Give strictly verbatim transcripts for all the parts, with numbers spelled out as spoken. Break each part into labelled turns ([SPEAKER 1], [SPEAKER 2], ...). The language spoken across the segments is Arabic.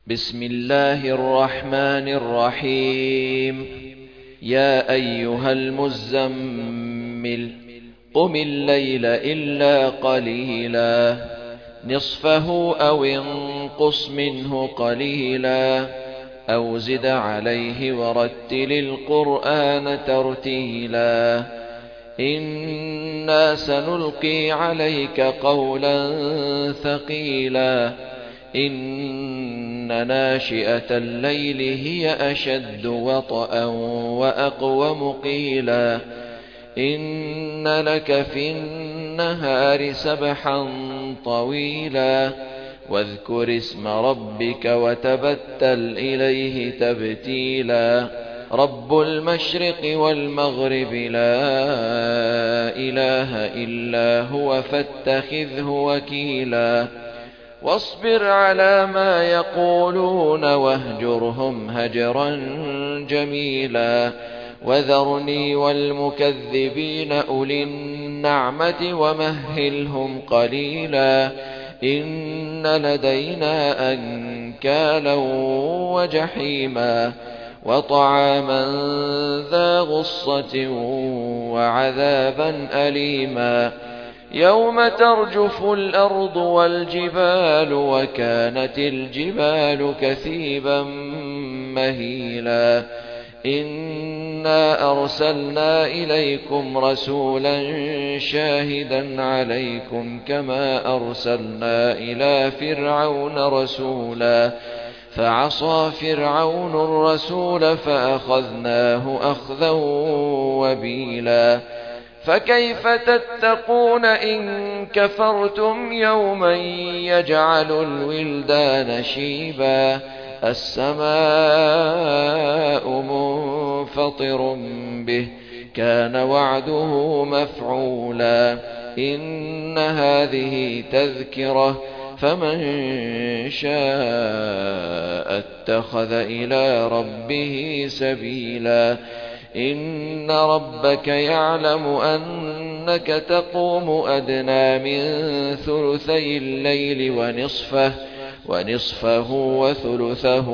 [SPEAKER 1] بسم الله الرحمن الرحيم. يا أيها المزمل قم الليل إلا قليلا نصفه أو انقص منه قليلا أو زد عليه ورتل القرآن ترتيلا إنا سنلقي عليك قولا ثقيلا إن ناشئة الليل هي أشد وطئا وأقوم قيلا إن لك في النهار سبحا طويلا واذكر اسم ربك وتبتل إليه تبتيلا رب المشرق والمغرب لا إله إلا هو فاتخذه وكيلا واصبر على ما يقولون واهجرهم هجرا جميلا وذرني والمكذبين أولي النعمة ومهلهم قليلا إن لدينا أنكالا وجحيما وطعاما ذا غصة وعذابا أليما يوم ترجف الأرض والجبال وكانت الجبال كثيبا مهيلا إنا أرسلنا إليكم رسولا شاهدا عليكم كما أرسلنا إلى فرعون رسولا فعصى فرعون الرسول فأخذناه أخذا وبيلا فكيف تتقون إن كفرتم يوما يجعل الولدان شيبا السماء منفطر به كان وعده مفعولا إن هذه تذكرة فمن شاء اتخذ إلى ربه سبيلا إن ربك يعلم أنك تقوم أدنى من ثلثي الليل ونصفه ونصفه وثلثه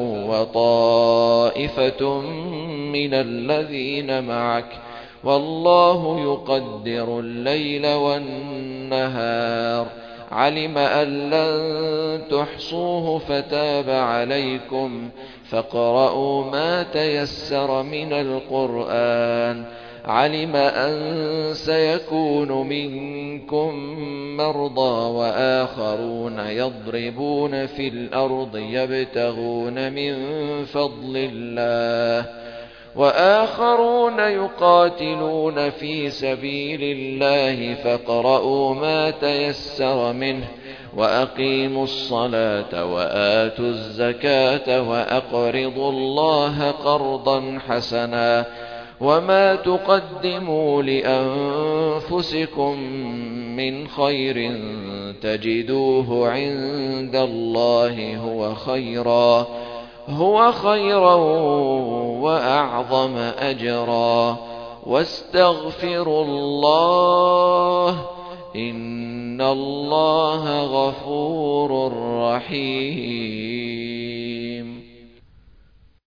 [SPEAKER 1] وطائفة من الذين معك والله يقدر الليل والنهار علم أن لن تحصوه فتاب عليكم فاقرؤوا ما تيسر من القرآن علم أن سيكون منكم مرضى وآخرون يضربون في الأرض يبتغون من فضل الله وآخرون يقاتلون في سبيل الله فاقرؤوا ما تيسر منه وأقيموا الصلاة وآتوا الزكاة وأقرضوا الله قرضا حسنا وما تقدموا لأنفسكم من خير تجدوه عند الله هو خيرا هو خيرا وأعظم أجرا واستغفروا الله إن الله غفور رحيم.